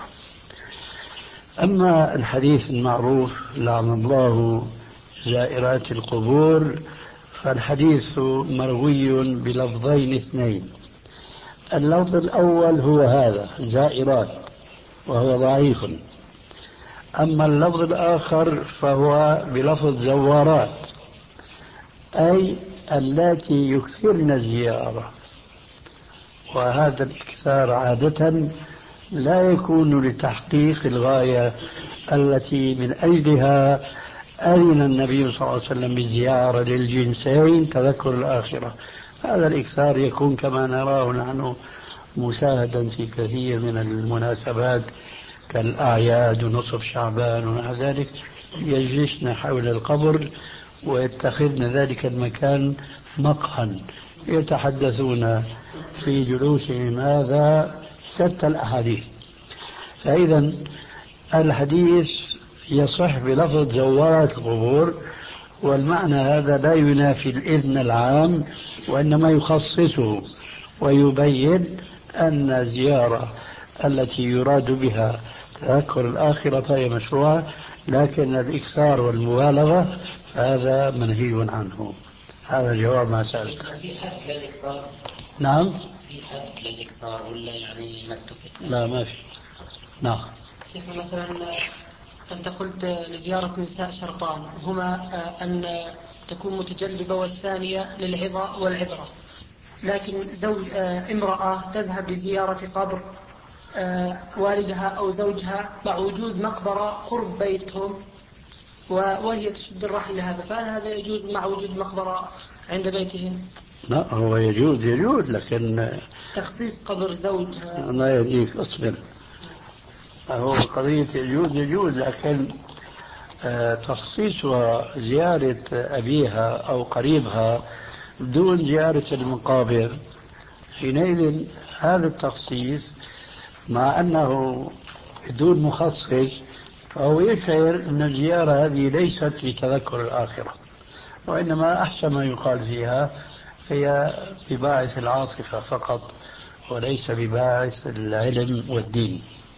أما الحديث المعروف لعن الله زائرات القبور، فالحديث مروي بلفظين اثنين. اللفظ الأول هو هذا زائرات وهو ضعيف، أما اللفظ الآخر فهو بلفظ زوارات، أي اللاتي يكثرن الزيارة. وهذا الإكثار عادة لا يكون لتحقيق الغاية التي من أجلها أذن النبي صلى الله عليه وسلم بالزيارة للجنسين تذكر الآخرة. هذا الإكثار يكون كما نراه نحن مشاهدا في كثير من المناسبات كالأعياد ونصف شعبان ونحو ذلك، يجلسن حول القبر ويتخذن ذلك المكان مقهى يتحدثون في جلوسهم هذا شتى الأحاديث. فإذا الحديث يصح بلفظ زوارات القبور، والمعنى هذا لا ينافي الإذن العام وإنما يخصصه ويبين أن الزيارة التي يراد بها تذكر الآخرة فهي مشروعة، لكن الإكثار والمبالغة هذا منهي عنه. هذا جواب ما سألت. في حد للإكثار؟ نعم، في حد للإكثار ولا يعني مكتوب؟ لا ما في. نعم. شيخنا مثلا أنت قلت لزيارة النساء شرطان، هما أن تكون متجلبة والثانية للعظة والعبرة، لكن زوج امرأة تذهب لزيارة قبر والدها أو زوجها مع وجود مقبرة قرب بيتهم، وهي تشد الرحل لهذا، فهل هذا يجوز مع وجود مقبرة عند بيتهم؟ لا هو يجوز يجوز لكن تخصيص قبر زوجها. الله يهديك اصبر. هو قضية يجوز يجوز لكن تخصيصها زيارة أبيها أو قريبها دون زيارة المقابر، حينئذ هذا التخصيص مع أنه دون مخصص فهو يشعر أن الزيارة هذه ليست لتذكر الآخرة، وإنما أحسن ما يقال فيها هي بباعث العاطفة فقط وليس بباعث العلم والدين.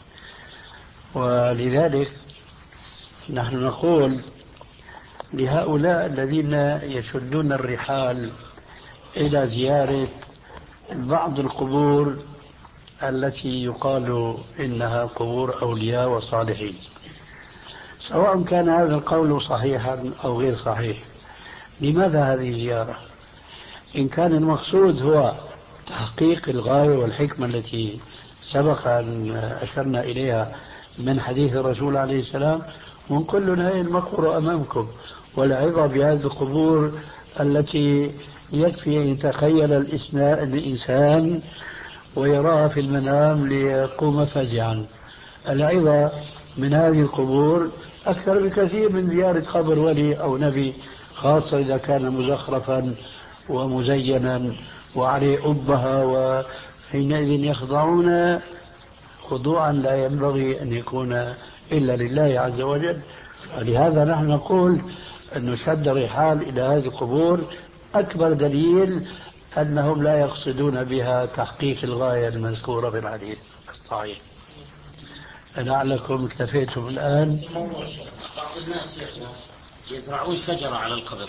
ولذلك نحن نقول لهؤلاء الذين يشدون الرحال إلى زيارة بعض القبور التي يقال إنها قبور أولياء وصالحين، سواء كان هذا القول صحيحا أو غير صحيح، لماذا هذه الزيارة؟ إن كان المقصود هو تحقيق الغاية والحكمة التي سبق أن أشرنا إليها من حديث الرسول عليه السلام، ونقول له هي المقبرة أمامكم، والعظة بهذه القبور التي يكفي أن يتخيل الإنسان ويراها في المنام ليقوم فزعا. العظة من هذه القبور أكثر بكثير من زيارة قبر ولي أو نبي، خاصة إذا كان مزخرفا ومزينا وعليه أبها، وحينئذ يخضعون خضوعا لا ينبغي أن يكون إلا لله عز وجل. لهذا نحن نقول أن شد الرحال إلى هذه القبور أكبر دليل أنهم لا يقصدون بها تحقيق الغاية المذكورة في الحديث الصحيح. لعلكم اكتفيتم الآن. بعض الناس يزرعون شجرة على القبر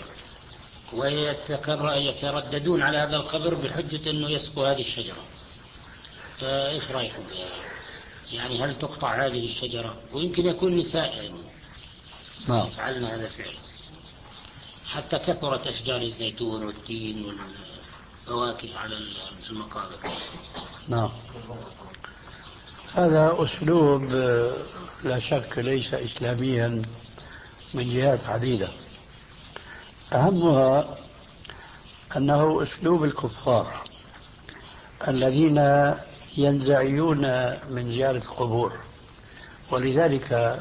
ويترددون على هذا القبر بحجة أنه يسقوا هذه الشجرة، فإيش رأيكم يعني هل تقطع هذه الشجرة؟ ويمكن يكون نساء يعني يفعلن هذا الفعل، حتى كثرت أشجار الزيتون والتين والفواكه على المقابر. نعم، هذا أسلوب لا شك ليس إسلاميا من جهات عديدة، أهمها أنه أسلوب الكفار الذين ينزعجون من زيارة القبور. ولذلك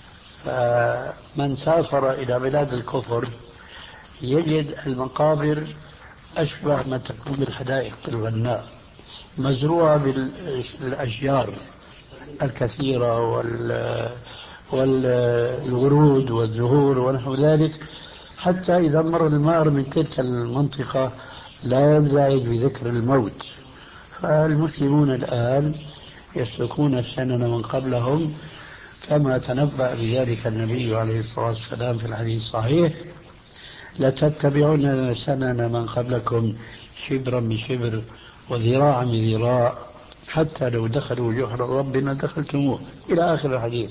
من سافر إلى بلاد الكفر يجد المقابر أشبه ما تكون بالحدائق الغناء، مزروعة بالأشجار الكثيرة والورود والزهور ونحو ذلك، حتى إذا مر المار من تلك المنطقة لا ينزعج بذكر الموت. فالمسلمون الآن يسلكون السنن من قبلهم كما تنبأ بذلك النبي عليه الصلاة والسلام في الحديث الصحيح: لتتبعون سنن من قبلكم شبرا بشبر وذراعا بذراع حتى لو دخلوا جحر ربنا دخلتموه، إلى آخر الحديث.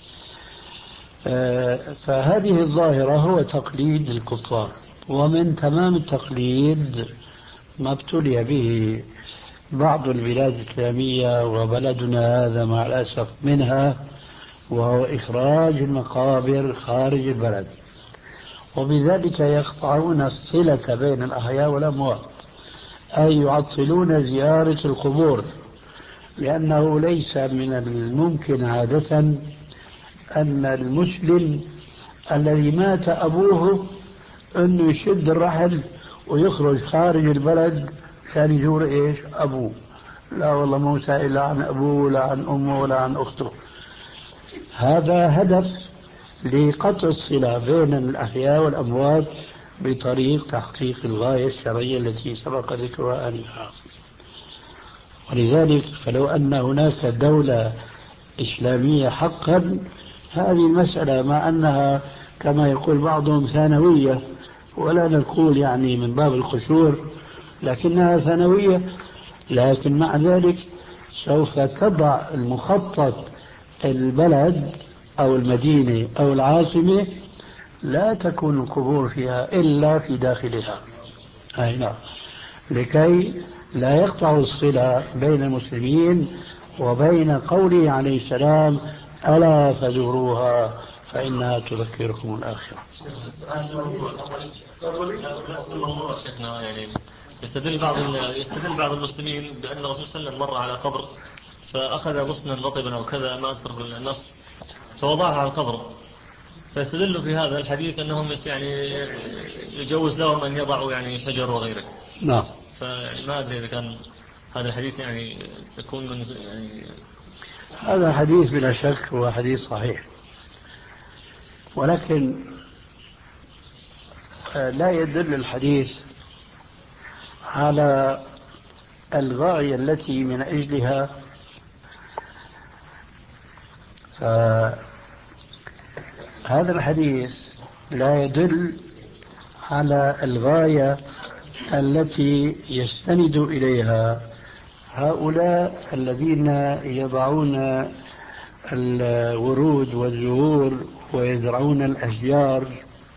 فهذه الظاهرة هو تقليد الكفار، ومن تمام التقليد ما ابتلي به بعض البلاد الإسلامية وبلدنا هذا مع الأسف منها، وهو إخراج المقابر خارج البلد، وبذلك يقطعون الصلة بين الأحياء والأموات، أي يعطلون زيارة القبور، لأنه ليس من الممكن عادة أن المسلم الذي مات أبوه أنه يشد الرحل ويخرج خارج البلد كان يزور إيش أبوه. لا والله مو سائل لا عن أبوه ولا عن أمه ولا عن أخته. هذا هدف لقطع الصلة بين الأحياء والأموات بطريق تحقيق الغاية الشرعية التي سبق ذكرها آنفا. ولذلك فلو أن هناك دولة إسلامية حقا، هذه المسألة مع أنها كما يقول بعضهم ثانوية، ولا نقول يعني من باب القشور، لكنها ثانوية، لكن مع ذلك سوف تضع المخطط البلد أو المدينة أو العاصمة لا تكون القبور فيها إلا في داخلها، أي نعم، لكي لا يقطع الصلة بين المسلمين وبين قوله عليه السلام: ألا فزوروها فإنها تذكركم الآخرة. الموضوع شيخنا يعني يستدل بعض يستدل بعض المسلمين بأن الرسول صلى الله عليه وسلم مر على قبر فأخذ غصنا رطبا أو كذا ما أذكر النص فوضعها على القبر، فيستدل في هذا الحديث أنهم يعني يجوز لهم أن يضعوا يعني شجر وغيره. نعم. فما أدري إذا كان هذا الحديث يعني يكون من يعني هذا الحديث بلا شك هو حديث صحيح، ولكن لا يدل الحديث على الغاية التي من أجلها فهذا الحديث لا يدل على الغاية التي يستند إليها هؤلاء الذين يضعون الورود والزهور ويزرعون الأشجار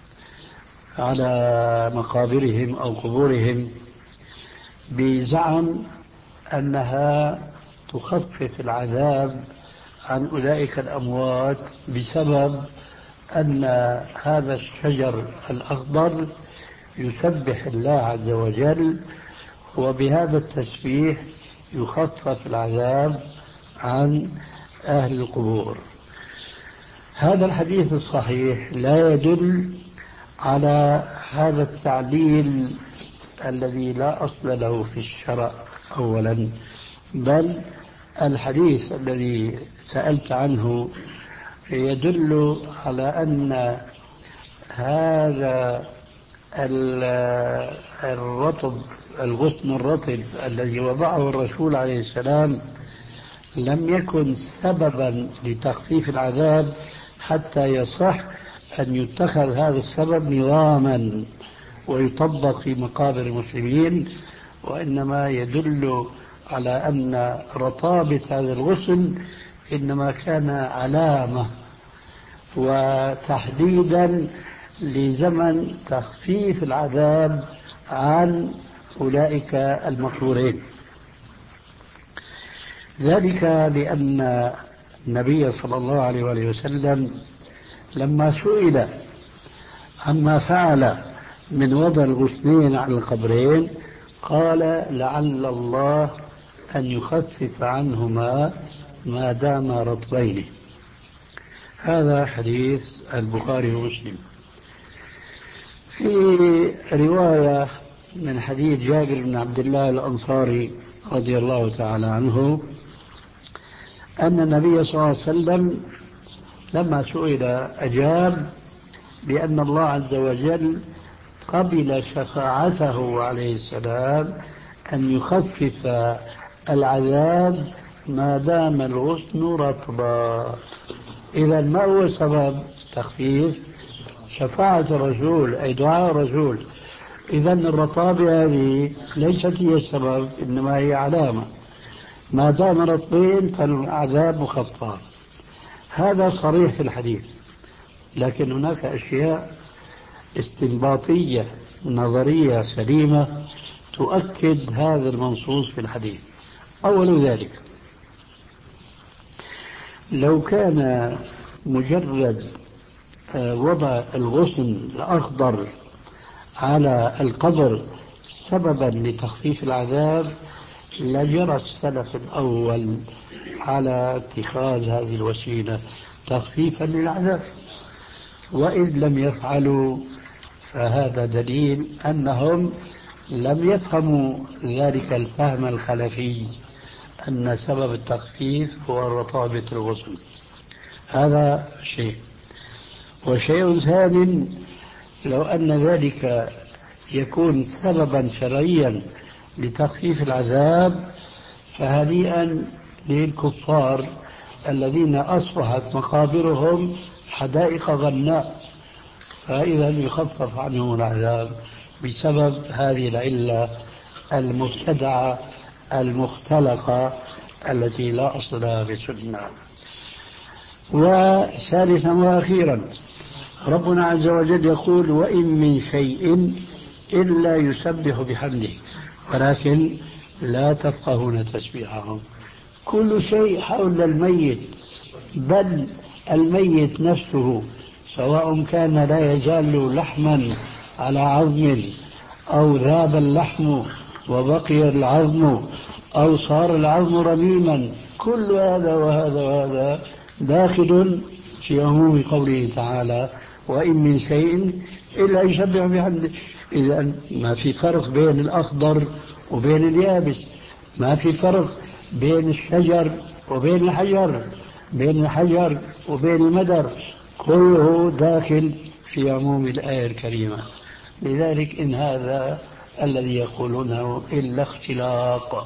على مقابرهم أو قبورهم بزعم أنها تخفف العذاب عن أولئك الأموات بسبب أن هذا الشجر الأخضر يسبح الله عز وجل، وبهذا التسبيح يخفف العذاب عن أهل القبور. هذا الحديث الصحيح لا يدل على هذا التعليل الذي لا أصل له في الشرع أولا، بل الحديث الذي سألت عنه يدل على أن هذا الرطب الغصن الرطب الذي وضعه الرسول عليه السلام لم يكن سببا لتخفيف العذاب حتى يصح أن يتخذ هذا السبب نظاما ويطبق في مقابر المسلمين، وإنما يدل على أن رطابة هذا الغصن إنما كان علامة وتحديدا لزمن تخفيف العذاب عن أولئك المقبورين. ذلك لأن النبي صلى الله عليه وآله وسلم لما سئل عما فعل من وضع الغصنين على القبرين قال لعل الله أن يخفف عنهما ما دام رطبين. هذا حديث البخاري ومسلم. في رواية من حديث جابر بن عبد الله الأنصاري رضي الله تعالى عنه أن النبي صلى الله عليه وسلم لما سئل أجاب بأن الله عز وجل قبل شفاعته عليه السلام أن يخفف العذاب ما دام الغصن رطبا. إذا ما هو سبب تخفيف؟ شفاعة الرسول أي دعاء الرسول. إذا الرطابة هذه ليست هي السبب، إنما هي علامة. ما دام رطبين فالعذاب مخفف. هذا صريح في الحديث، لكن هناك أشياء استنباطية نظرية سليمة تؤكد هذا المنصوص في الحديث. أول ذلك لو كان مجرد وضع الغصن الأخضر على القبر سببا لتخفيف العذاب لجرى السلف الأول على اتخاذ هذه الوسيلة تخفيفا للعذاب، وإذ لم يفعلوا فهذا دليل أنهم لم يفهموا ذلك الفهم الخلفي أن سبب التخفيف هو رطابة الغصن. هذا شيء. وشيء ثاني، لو أن ذلك يكون سببا شرعيا لتخفيف العذاب فهنيئا للكفار الذين أصبحت مقابرهم حدائق غناء، فإذا يخفف عنهم العذاب بسبب هذه العلة المبتدعة المختلقة التي لا أصل لها في السنة. وثالثا وأخيرا ربنا عز وجل يقول وإن من شيء إلا يسبح بحمده ولكن لا تفقهون تسبيحهم. كل شيء حول الميت، بل الميت نفسه سواء كان لا يزال لحما على عظم أو ذاب اللحم وبقي العظم أو صار العظم رميما، كل هذا وهذا وهذا داخل في عموم قوله تعالى وإن من شيء إلا يسبح بحمده. إذا ما في فرق بين الأخضر وبين اليابس، ما في فرق بين الشجر وبين الحجر، بين الحجر وبين المدر، كله داخل في عموم الآية الكريمة. لذلك إن هذا الذي يقولونه إلا اختلاق.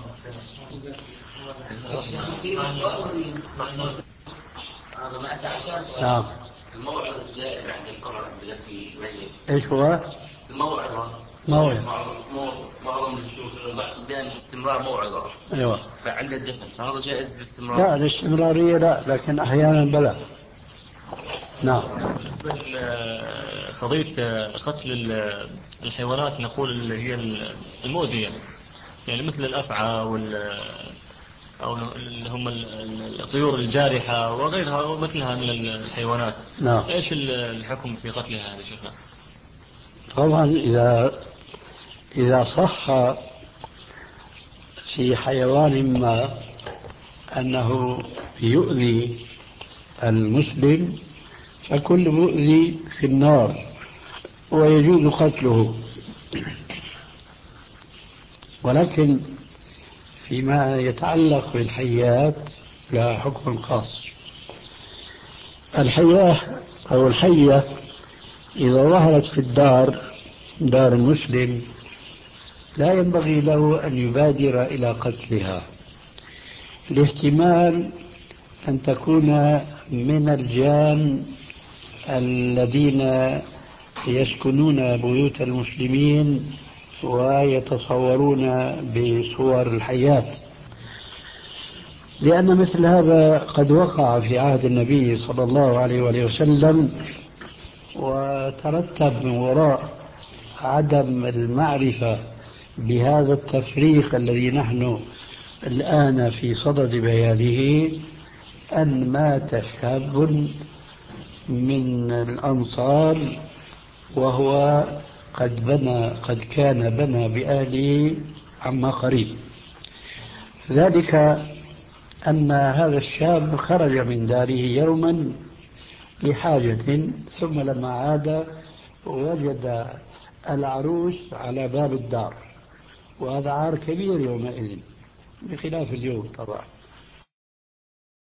نعم. الموعظة الدائمة عند القرآن التي ايش هو؟ الموعظة موعظة معظم دائما باستمرار موعظة. ايوه. فعند الدفن فهذا جائز باستمرار؟ لا الاستمرارية لا، لكن أحيانا بلا. نعم. بالنسبة لقضية قتل الحيوانات نقول اللي هي المؤذية، يعني مثل الأفعى وال أو اللي هم الطيور الجارحة وغيرها ومثلها من الحيوانات. نعم. إيش الحكم في قتلها يا شيخنا؟ طبعا إذا إذا صح في حيوان ما أنه يؤذي المسلم فكل مؤذي في النار ويجوز قتله، ولكن فيما يتعلق بالحيات لا حكم خاص. الحياة أو الحية إذا ظهرت في الدار دار المسلم لا ينبغي له أن يبادر إلى قتلها، لاحتمال أن تكون من الجان الذين يسكنون بيوت المسلمين ويتصورون بصور الحياة، لأن مثل هذا قد وقع في عهد النبي صلى الله عليه وآله وسلم، وترتب من وراء عدم المعرفة بهذا التفريق الذي نحن الآن في صدد بيانه أن مات شاب من الأنصار وهو قد بنى قد كان بنى بأهله عما قريب. ذلك أن هذا الشاب خرج من داره يوما لحاجة، ثم لما عاد وجد العروس على باب الدار، وهذا عار كبير يومئذ بخلاف اليوم طبعا.